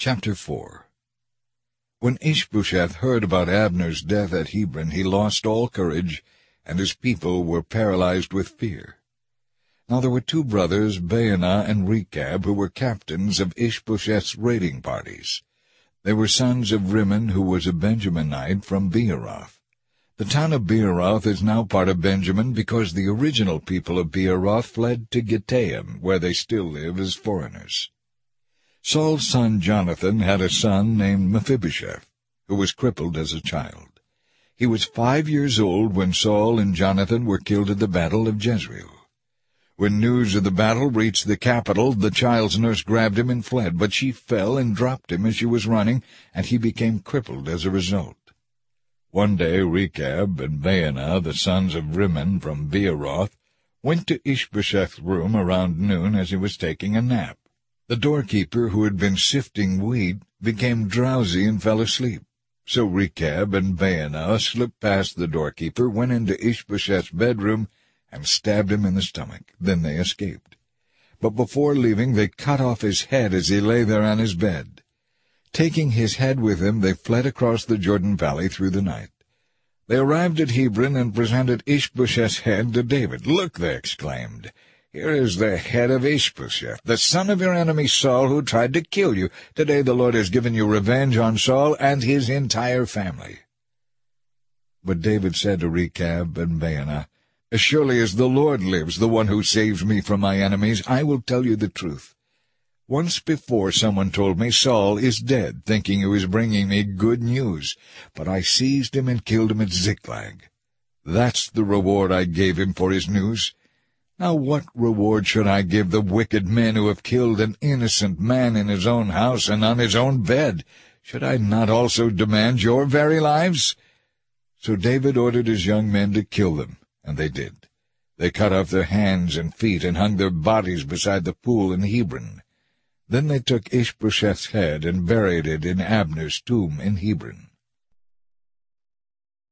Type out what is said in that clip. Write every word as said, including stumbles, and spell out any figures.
Chapter four. When Ishbosheth heard about Abner's death at Hebron, he lost all courage, and his people were paralyzed with fear. Now there were two brothers, Baanah and Rechab, who were captains of Ishbosheth's raiding parties. They were sons of Rimmon, who was a Benjaminite from Beeroth. The town of Beeroth is now part of Benjamin because the original people of Beeroth fled to Gittaim, where they still live as foreigners. Saul's son Jonathan had a son named Mephibosheth, who was crippled as a child. He was five years old when Saul and Jonathan were killed at the battle of Jezreel. When news of the battle reached the capital, the child's nurse grabbed him and fled, but she fell and dropped him as she was running, and he became crippled as a result. One day Rechab and Baanah, the sons of Rimmon from Beeroth, went to Ishbosheth's room around noon as he was taking a nap. The doorkeeper, who had been sifting wheat, became drowsy and fell asleep. So Rechab and Baanah slipped past the doorkeeper, went into Ishbosheth's bedroom, and stabbed him in the stomach. Then they escaped. But before leaving, they cut off his head as he lay there on his bed. Taking his head with them, they fled across the Jordan Valley through the night. They arrived at Hebron and presented Ishbosheth's head to David. "Look," they exclaimed, "here is the head of Ishbosheth, the son of your enemy Saul, who tried to kill you. Today the Lord has given you revenge on Saul and his entire family." But David said to Rechab and Baanah, "As surely as the Lord lives, the one who saves me from my enemies, I will tell you the truth. Once before someone told me, 'Saul is dead,' thinking he was bringing me good news. But I seized him and killed him at Ziklag. That's the reward I gave him for his news. Now what reward should I give the wicked men who have killed an innocent man in his own house and on his own bed? Should I not also demand your very lives?" So David ordered his young men to kill them, and they did. They cut off their hands and feet and hung their bodies beside the pool in Hebron. Then they took Ishbosheth's head and buried it in Abner's tomb in Hebron.